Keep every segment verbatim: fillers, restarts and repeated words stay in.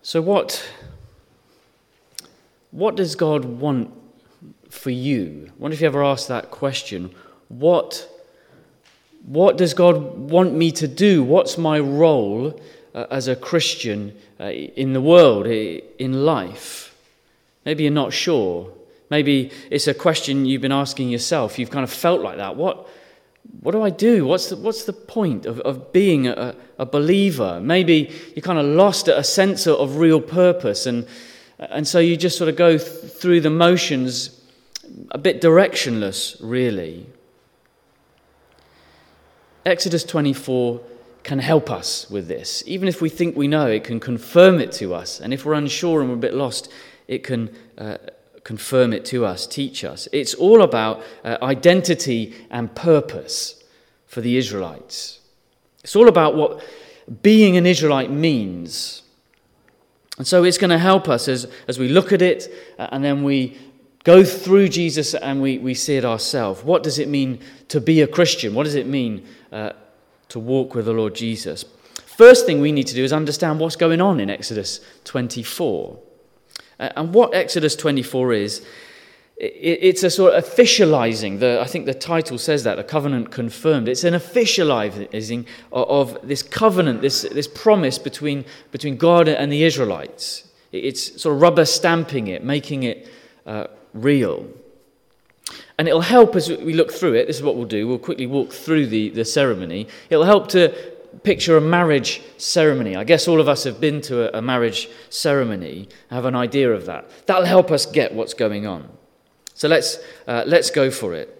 So what, what does God want for you? I wonder if you ever asked that question. What, what does God want me to do? What's my role uh, as a Christian uh, in the world, in life? Maybe you're not sure. Maybe it's a question you've been asking yourself. You've kind of felt like that. What What do I do? What's the, what's the point of, of being a, a believer? Maybe you kind of lost a sense of real purpose, and and so you just sort of go th- through the motions, a bit directionless, really. Exodus twenty-four can help us with this. Even if we think we know, it can confirm it to us. And if we're unsure and we're a bit lost, it can uh, confirm it to us, teach us. It's all about uh, identity and purpose for the Israelites. It's all about what being an Israelite means. And so it's going to help us as, as we look at it uh, and then we go through Jesus and we, we see it ourselves. What does it mean to be a Christian? What does it mean uh, to walk with the Lord Jesus? First thing we need to do is understand what's going on in Exodus twenty-four. And what Exodus twenty-four is, it's a sort of officializing. The, I think the title says that, a covenant confirmed. It's an officializing of this covenant, this, this promise between, between God and the Israelites. It's sort of rubber stamping it, making it uh, real. And it'll help as we look through it. This is what we'll do. We'll quickly walk through the, the ceremony. It'll help to picture a marriage ceremony. I guess all of us have been to a, a marriage ceremony, have an idea of that. That'll help us get what's going on. So let's uh, let's go for it.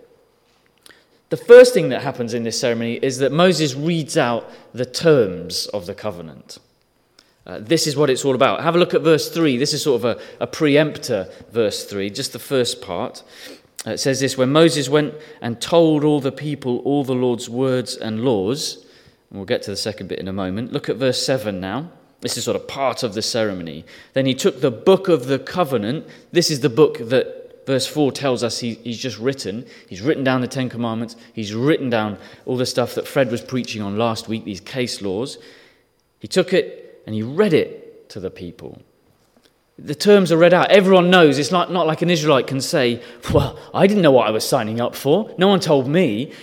The first thing that happens in this ceremony is that Moses reads out the terms of the covenant. Uh, this is what it's all about. Have a look at verse three. This is sort of a, a preemptor, verse three, just the first part. Uh, it says this: when Moses went and told all the people all the Lord's words and laws. And we'll get to the second bit in a moment. Look at verse seven now. This is sort of part of the ceremony. Then he took the book of the covenant. This is the book that verse four tells us he, he's just written. He's written down the Ten Commandments. He's written down all the stuff that Fred was preaching on last week, these case laws. He took it and he read it to the people. The terms are read out. Everyone knows. It's not, not like an Israelite can say, well, I didn't know what I was signing up for. No one told me.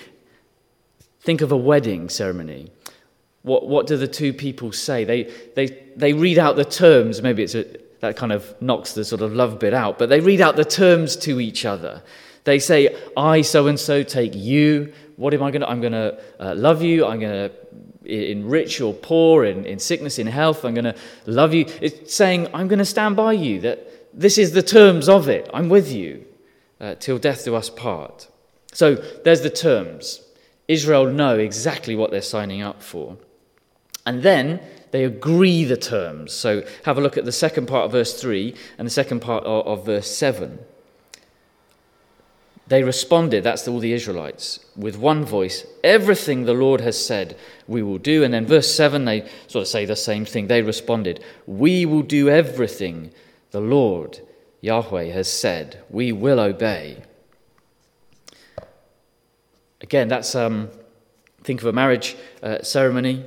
Think of a wedding ceremony. What what do the two people say? They they they read out the terms. Maybe it's a, that kind of knocks the sort of love bit out, but they read out the terms to each other. They say, I so and so take you. What am I going to? I'm going to uh, love you. I'm going to, in rich or poor, in, in sickness, in health, I'm going to love you. It's saying, I'm going to stand by you. That this is the terms of it. I'm with you uh, till death do us part. So there's the terms. Israel know exactly what they're signing up for. And then they agree the terms. So have a look at the second part of verse three and the second part of, of verse seven. They responded, that's all the Israelites, with one voice, everything the Lord has said we will do. And then verse seven, they sort of say the same thing. They responded, we will do everything the Lord, Yahweh, has said. We will obey. Again, that's, um, think of a marriage uh, ceremony.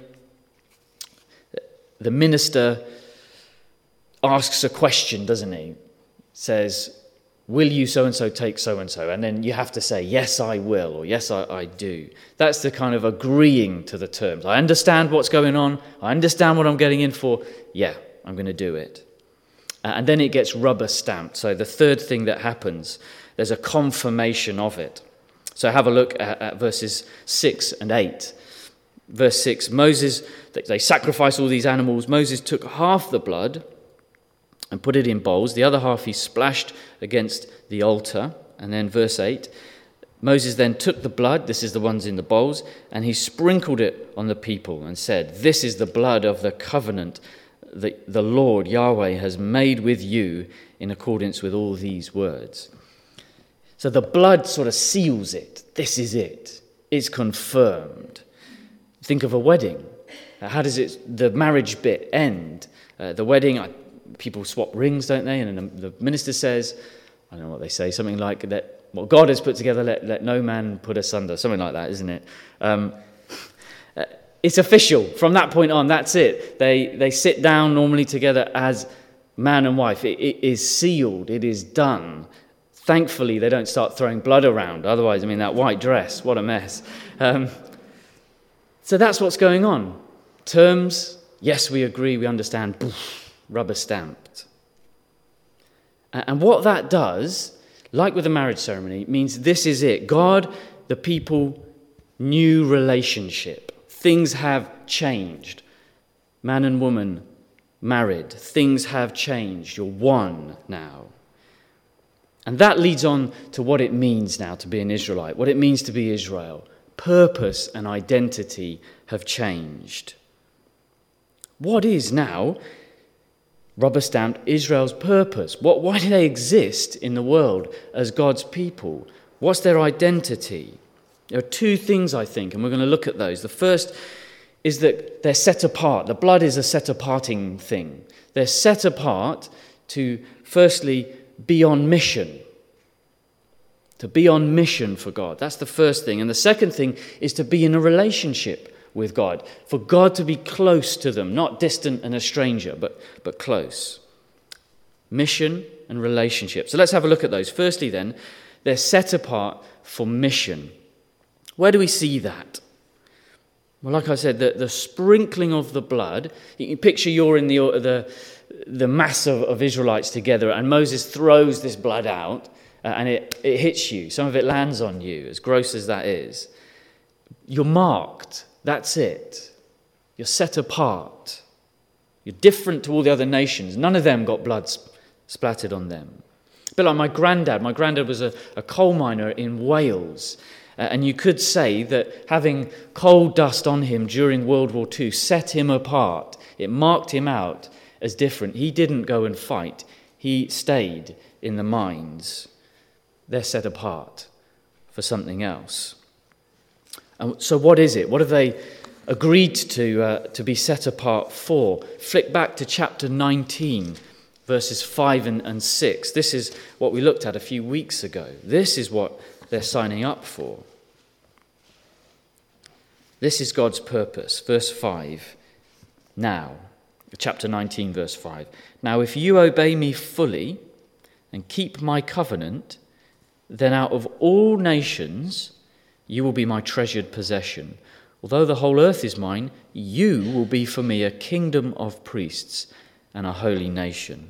The minister asks a question, doesn't he? Says, will you so-and-so take so-and-so? And then you have to say, yes, I will, or yes, I, I do. That's the kind of agreeing to the terms. I understand what's going on. I understand what I'm getting in for. Yeah, I'm going to do it. Uh, and then it gets rubber stamped. So the third thing that happens, there's a confirmation of it. So have a look at, at verses six and eight. Verse six, Moses, they sacrifice all these animals. Moses took half the blood and put it in bowls. The other half he splashed against the altar. And then verse eight, Moses then took the blood, this is the ones in the bowls, and he sprinkled it on the people and said, this is the blood of the covenant that the Lord Yahweh has made with you in accordance with all these words. So the blood sort of seals it. This is it. It's confirmed. Think of a wedding. How does it, the marriage bit end? Uh, the wedding, I, people swap rings, don't they? And then the minister says, I don't know what they say, something like that. What God has put together, let, let no man put asunder. Something like that, isn't it? Um, uh, it's official. From that point on, that's it. They they sit down normally together as man and wife. It, it is sealed. It is done. Thankfully, they don't start throwing blood around. Otherwise, I mean, that white dress, what a mess. Um, so that's what's going on. Terms, yes, we agree, we understand. Poof, rubber stamped. And what that does, like with the marriage ceremony, means this is it. God, the people, new relationship. Things have changed. Man and woman married. Things have changed. You're one now. And that leads on to what it means now to be an Israelite, what it means to be Israel. Purpose and identity have changed. What is now, rubber stamped, Israel's purpose? What, why do they exist in the world as God's people? What's their identity? There are two things, I think, and we're going to look at those. The first is that they're set apart. The blood is a set-aparting thing. They're set apart to, firstly, be on mission. To be on mission for God. That's the first thing. And the second thing is to be in a relationship with God. For God to be close to them, not distant and a stranger, but, but close. Mission and relationship. So let's have a look at those. Firstly then, they're set apart for mission. Where do we see that? Well, like I said, the, the sprinkling of the blood, you can picture you're in the the, the mass of, of Israelites together, and Moses throws this blood out, uh, and it, it hits you. Some of it lands on you, as gross as that is. You're marked. That's it. You're set apart. You're different to all the other nations. None of them got blood sp- splattered on them. A bit like my granddad. My granddad was a, a coal miner in Wales. Uh, and you could say that having coal dust on him during World War Two set him apart. It marked him out as different. He didn't go and fight. He stayed in the mines. They're set apart for something else. And so what is it? What have they agreed to uh, to be set apart for? Flick back to chapter nineteen, verses five and, and six. This is what we looked at a few weeks ago. This is what they're signing up for. This is God's purpose. Verse five. Now, chapter nineteen, verse five. Now, if you obey me fully and keep my covenant, then out of all nations you will be my treasured possession. Although the whole earth is mine, you will be for me a kingdom of priests and a holy nation.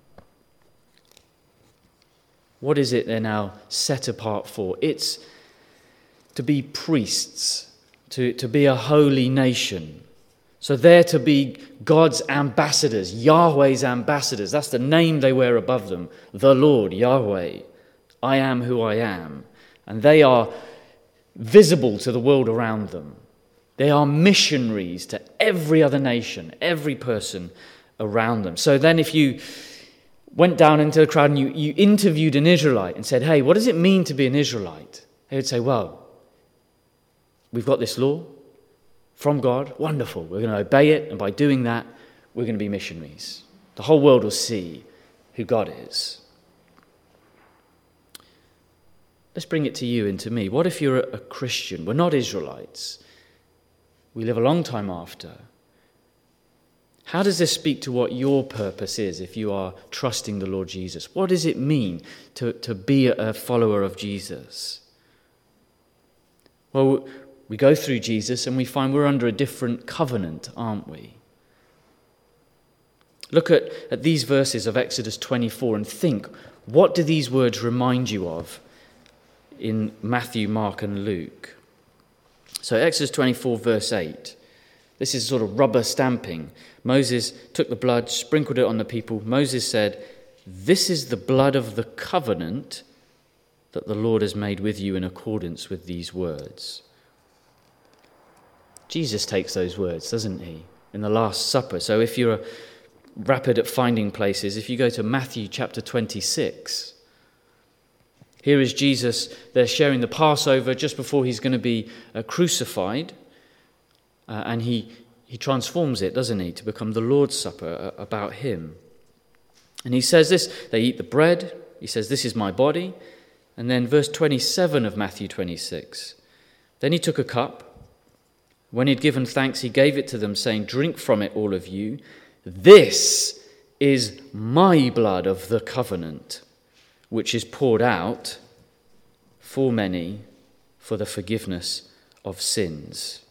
What is it they're now set apart for? It's to be priests, to, to be a holy nation. So they're to be God's ambassadors, Yahweh's ambassadors. That's the name they wear above them. The Lord, Yahweh. I am who I am. And they are visible to the world around them. They are missionaries to every other nation, every person around them. So then if you went down into the crowd and you, you interviewed an Israelite and said, hey, what does it mean to be an Israelite? They would say, well, we've got this law from God. Wonderful. We're going to obey it. And by doing that, we're going to be missionaries. The whole world will see who God is. Let's bring it to you and to me. What if you're a Christian? We're not Israelites. We live a long time after. How does this speak to what your purpose is if you are trusting the Lord Jesus? What does it mean to, to be a follower of Jesus? Well, we go through Jesus and we find we're under a different covenant, aren't we? Look at, at these verses of Exodus twenty-four and think, what do these words remind you of in Matthew, Mark and Luke? So Exodus twenty-four verse eight. This is sort of rubber stamping. Moses took the blood, sprinkled it on the people. Moses said, this is the blood of the covenant that the Lord has made with you in accordance with these words. Jesus takes those words, doesn't he, in the Last Supper. So if you're rapid at finding places, if you go to Matthew chapter twenty-six, here is Jesus, they're sharing the Passover just before he's going to be uh, crucified. Uh, and he, he transforms it, doesn't he, to become the Lord's Supper uh, about him. And he says this, they eat the bread. He says, this is my body. And then verse twenty-seven of Matthew twenty-six. Then he took a cup, When he had given thanks, he gave it to them, saying, "Drink from it, all of you. This is my blood of the covenant, which is poured out for many for the forgiveness of sins."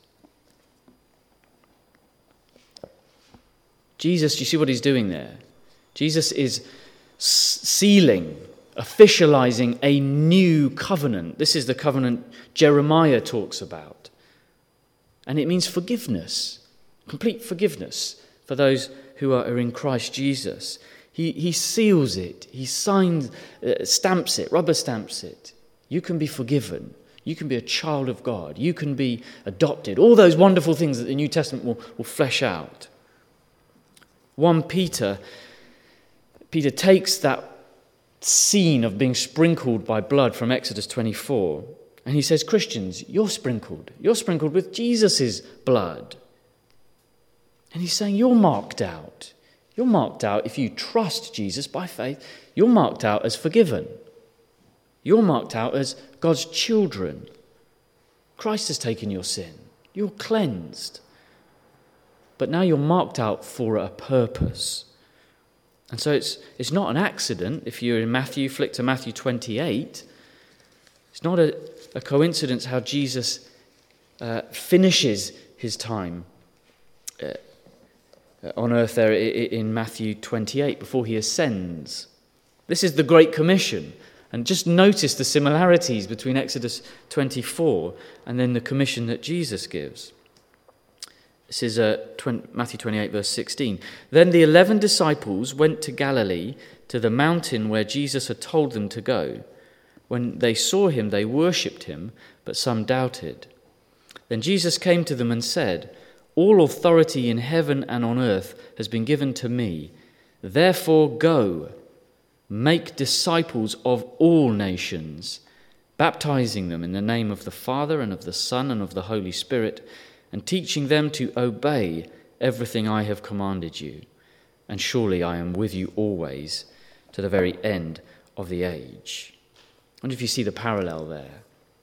Jesus, you see what he's doing there? Jesus is sealing, officializing a new covenant. This is the covenant Jeremiah talks about. And it means forgiveness, complete forgiveness for those who are in Christ Jesus. He, he seals it, he signs, uh, stamps it, rubber stamps it. You can be forgiven. You can be a child of God. You can be adopted. All those wonderful things that the New Testament will, will flesh out. First Peter, Peter takes that scene of being sprinkled by blood from Exodus twenty-four, and he says, Christians, you're sprinkled. You're sprinkled with Jesus' blood. And he's saying you're marked out. You're marked out if you trust Jesus by faith. You're marked out as forgiven. You're marked out as God's children. Christ has taken your sin. You're cleansed. But now you're marked out for a purpose. And so it's it's not an accident. If you're in Matthew, flick to Matthew twenty-eight. It's not a, a coincidence how Jesus uh, finishes his time uh, on earth there in Matthew twenty-eight before he ascends. This is the Great Commission. And just notice the similarities between Exodus twenty-four and then the commission that Jesus gives. This is uh, Matthew twenty-eight, verse sixteen. Then the eleven disciples went to Galilee, to the mountain where Jesus had told them to go. When they saw him, they worshipped him, but some doubted. Then Jesus came to them and said, "All authority in heaven and on earth has been given to me. Therefore go, make disciples of all nations, baptizing them in the name of the Father and of the Son and of the Holy Spirit, and teaching them to obey everything I have commanded you. And surely I am with you always, to the very end of the age." I wonder if you see the parallel there.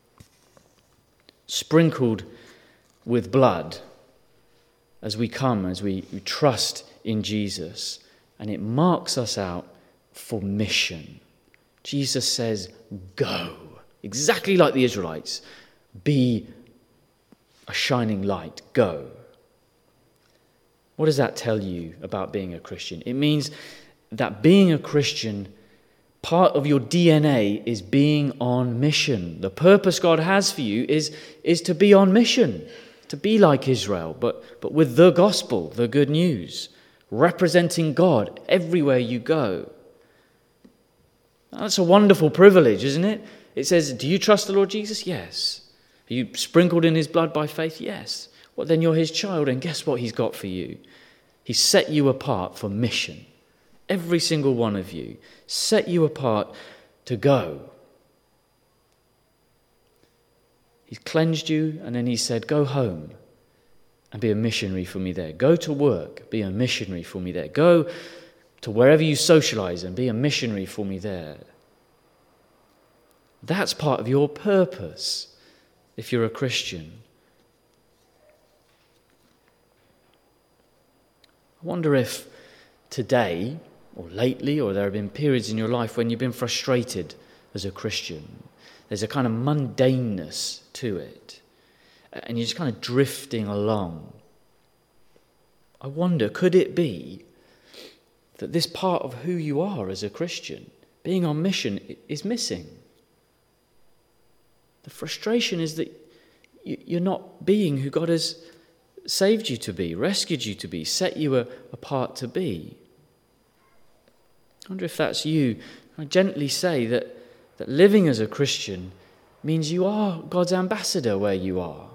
Sprinkled with blood as we come, as we, we trust in Jesus, and it marks us out for mission. Jesus says, go. Exactly like the Israelites. Be a shining light. Go. What does that tell you about being a Christian? It means that being a Christian, part of your D N A is being on mission. The purpose God has for you is, is to be on mission, to be like Israel, but, but with the gospel, the good news, representing God everywhere you go. That's a wonderful privilege, isn't it? It says, do you trust the Lord Jesus? Yes. Are you sprinkled in his blood by faith? Yes. Well, then you're his child, and guess what he's got for you? He's set you apart for mission. Every single one of you, set you apart to go. He's cleansed you, and then he said, go home and be a missionary for me there. Go to work, be a missionary for me there. Go to wherever you socialize and be a missionary for me there. That's part of your purpose if you're a Christian. I wonder if today or lately, or there have been periods in your life when you've been frustrated as a Christian. There's a kind of mundaneness to it, and you're just kind of drifting along. I wonder, could it be that this part of who you are as a Christian, being on mission, is missing? The frustration is that you're not being who God has saved you to be, rescued you to be, set you apart to be. I wonder if that's you. I gently say that, that living as a Christian means you are God's ambassador where you are.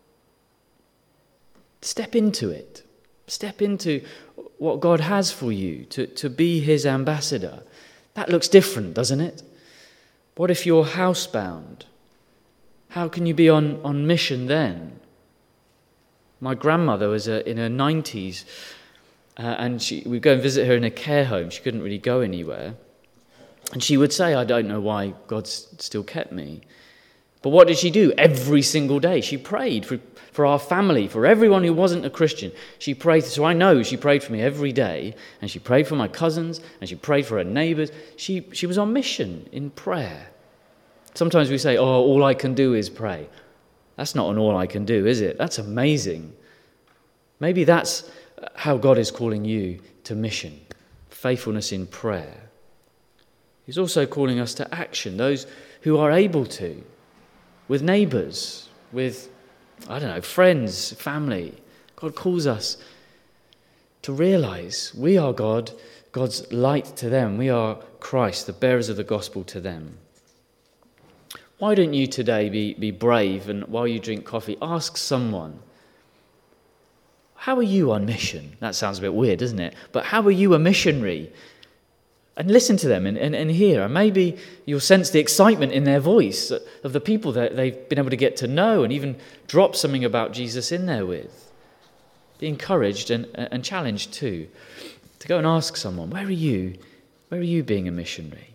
Step into it. Step into what God has for you, to, to be his ambassador. That looks different, doesn't it? What if you're housebound? How can you be on, on mission then? My grandmother was uh, in her nineties, uh, and she, we'd go and visit her in a care home. She couldn't really go anywhere. And she would say, I don't know why God's still kept me. But what did she do? Every single day she prayed for, for our family, for everyone who wasn't a Christian. She prayed. So I know she prayed for me every day, and she prayed for my cousins, and she prayed for her neighbours. She, she was on mission in prayer. Sometimes we say, oh, all I can do is pray. That's not an all I can do, is it? That's amazing. Maybe that's how God is calling you to mission, faithfulness in prayer. He's also calling us to action, those who are able to, with neighbours, with, I don't know, friends, family. God calls us to realise we are God, God's light to them. We are Christ, the bearers of the gospel to them. Why don't you today be, be brave and while you drink coffee, ask someone, how are you on mission? That sounds a bit weird, doesn't it? But how are you a missionary? And listen to them and, and, and hear. And maybe you'll sense the excitement in their voice of the people that they've been able to get to know and even drop something about Jesus in there with. Be encouraged and, and challenged too to go and ask someone, where are you? Where are you being a missionary?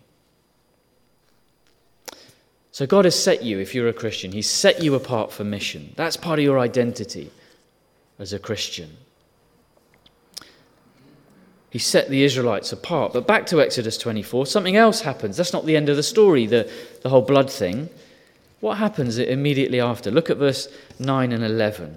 So God has set you, if you're a Christian, he's set you apart for mission. That's part of your identity as a Christian. He set the Israelites apart. But back to Exodus twenty-four, something else happens. That's not the end of the story, the, the whole blood thing. What happens immediately after? Look at verse nine and eleven.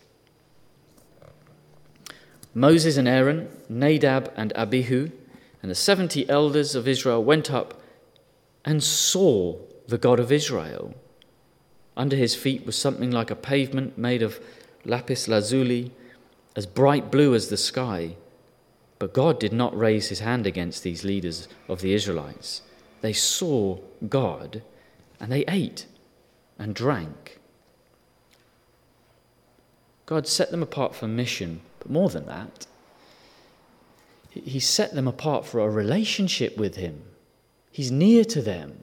Moses and Aaron, Nadab and Abihu, and the seventy elders of Israel went up and saw the God of Israel. Under his feet was something like a pavement made of lapis lazuli, as bright blue as the sky. But God did not raise his hand against these leaders of the Israelites. They saw God, and they ate and drank. God set them apart for mission, but more than that, he set them apart for a relationship with him. He's near to them,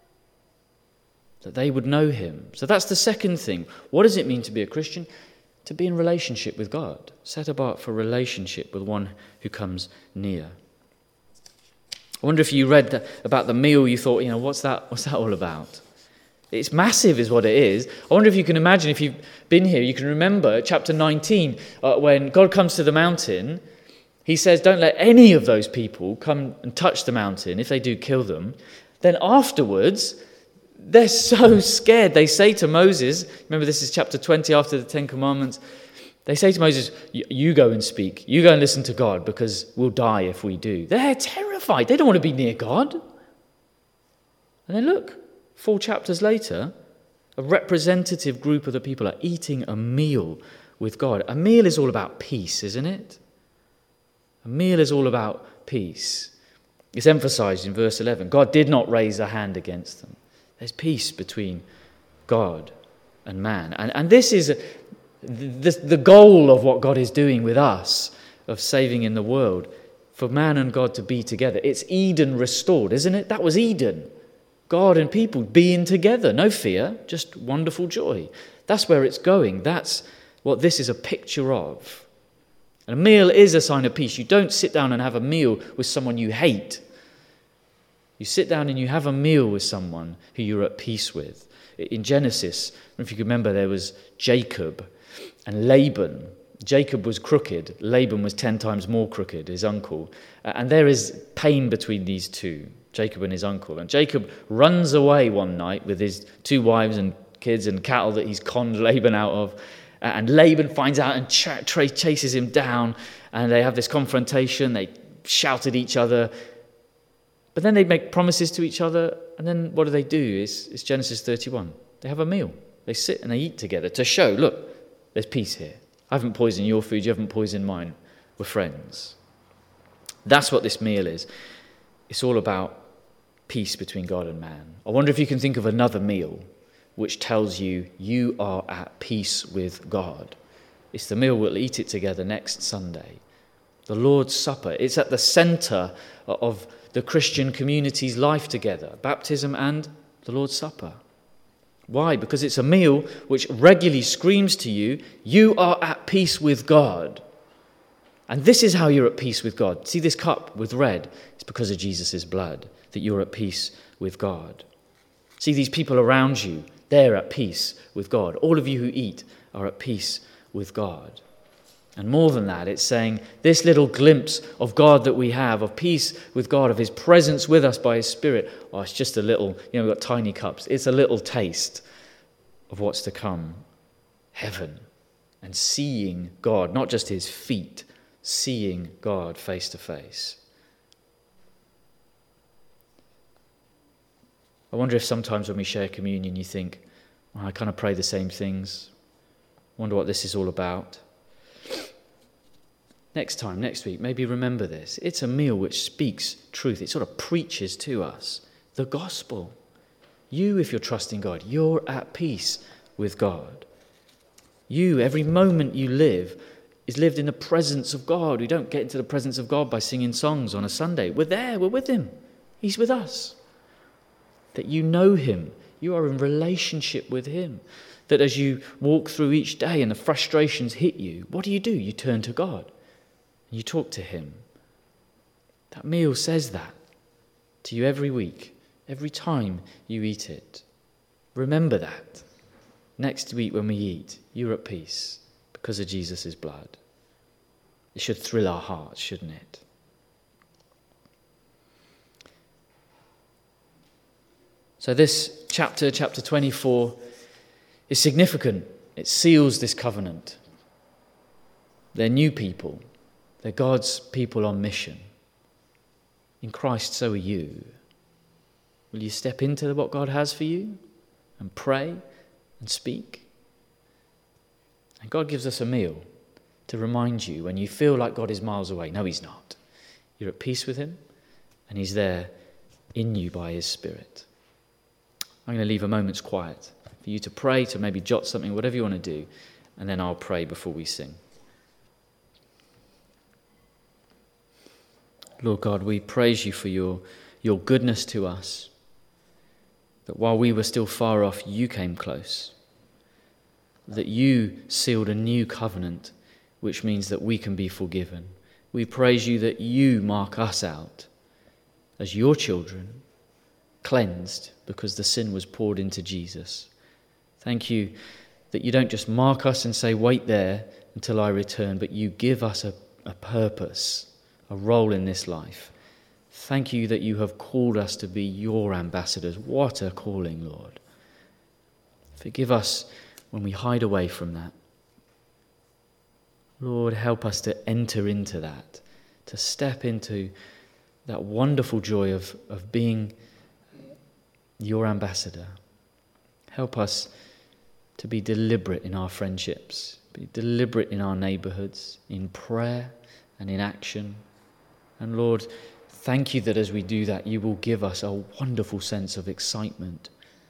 that they would know him. So that's the second thing. What does it mean to be a Christian? To be in relationship with God, set apart for relationship with one who comes near. I wonder if you read the, about the meal, you thought, you know, what's that, what's that all about? It's massive is what it is. I wonder if you can imagine, if you've been here, you can remember chapter nineteen, uh, when God comes to the mountain, he says, don't let any of those people come and touch the mountain. If they do, kill them. Then afterwards, they're so scared. They say to Moses, remember this is chapter twenty after the Ten Commandments, they say to Moses, you go and speak. You go and listen to God because we'll die if we do. They're terrified. They don't want to be near God. And then look, four chapters later, a representative group of the people are eating a meal with God. A meal is all about peace, isn't it? A meal is all about peace. It's emphasized in verse eleven. God did not raise a hand against them. There's peace between God and man. And, and this is the, the goal of what God is doing with us, of saving in the world, for man and God to be together. It's Eden restored, isn't it? That was Eden. God and people being together. No fear, just wonderful joy. That's where it's going. That's what this is a picture of. And a meal is a sign of peace. You don't sit down and have a meal with someone you hate. You sit down and you have a meal with someone who you're at peace with. In Genesis, if you can remember, there was Jacob and Laban. Jacob was crooked. Laban was ten times more crooked, his uncle. And there is pain between these two, Jacob and his uncle. And Jacob runs away one night with his two wives and kids and cattle that he's conned Laban out of. And Laban finds out and ch- chases him down. And they have this confrontation. They shout at each other. But then they make promises to each other, and then what do they do? It's, it's Genesis thirty-one. They have a meal. They sit and they eat together to show, look, there's peace here. I haven't poisoned your food, you haven't poisoned mine. We're friends. That's what this meal is. It's all about peace between God and man. I wonder if you can think of another meal which tells you you are at peace with God. It's the meal, we'll eat it together next Sunday. The Lord's Supper. It's at the centre of the Christian community's life together, baptism and the Lord's Supper. Why? Because it's a meal which regularly screams to you, you are at peace with God. And this is how you're at peace with God. See this cup with red? It's because of Jesus' blood that you're at peace with God. See these people around you. They're at peace with God. All of you who eat are at peace with God. And more than that, it's saying this little glimpse of God that we have, of peace with God, of his presence with us by his Spirit, oh, it's just a little, you know, we've got tiny cups. It's a little taste of what's to come. Heaven. And seeing God, not just his feet, seeing God face to face. I wonder if sometimes when we share communion you think, oh, I kind of pray the same things. I wonder what this is all about. Next time, next week, maybe remember this. It's a meal which speaks truth. It sort of preaches to us the gospel. You, if you're trusting God, you're at peace with God. You, every moment you live, is lived in the presence of God. We don't get into the presence of God by singing songs on a Sunday. We're there, we're with him. He's with us. That you know him. You are in relationship with him. That as you walk through each day and the frustrations hit you, what do you do? You turn to God. And you talk to him. That meal says that to you every week, every time you eat it. Remember that. Next week when we eat, you're at peace because of Jesus' blood. It should thrill our hearts, shouldn't it? So this chapter, chapter twenty-four, is significant. It seals this covenant. They're new people. They're God's people on mission. In Christ, so are you. Will you step into what God has for you and pray and speak? And God gives us a meal to remind you when you feel like God is miles away. No, he's not. You're at peace with him and he's there in you by his Spirit. I'm going to leave a moment's quiet for you to pray, to maybe jot something, whatever you want to do, and then I'll pray before we sing. Lord God, we praise you for your, your goodness to us, that while we were still far off, you came close, that you sealed a new covenant, which means that we can be forgiven. We praise you that you mark us out as your children, cleansed because the sin was poured into Jesus. Thank you that you don't just mark us and say, wait there until I return, but you give us a, a purpose, a role in this life. Thank you that you have called us to be your ambassadors. What a calling, Lord. Forgive us when we hide away from that. Lord, help us to enter into that, to step into that wonderful joy of, of being your ambassador. Help us to be deliberate in our friendships, be deliberate in our neighborhoods, in prayer and in action. And Lord, thank you that as we do that, you will give us a wonderful sense of excitement.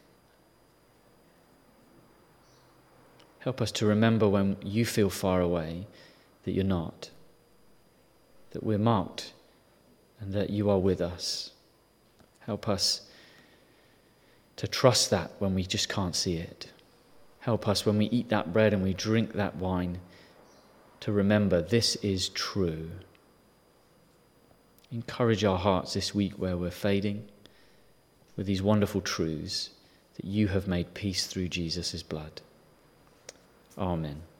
Help us to remember when you feel far away that you're not, that we're marked and that you are with us. Help us to trust that when we just can't see it. Help us when we eat that bread and we drink that wine to remember this is true. Encourage our hearts this week where we're fading with these wonderful truths that you have made peace through Jesus' blood. Amen.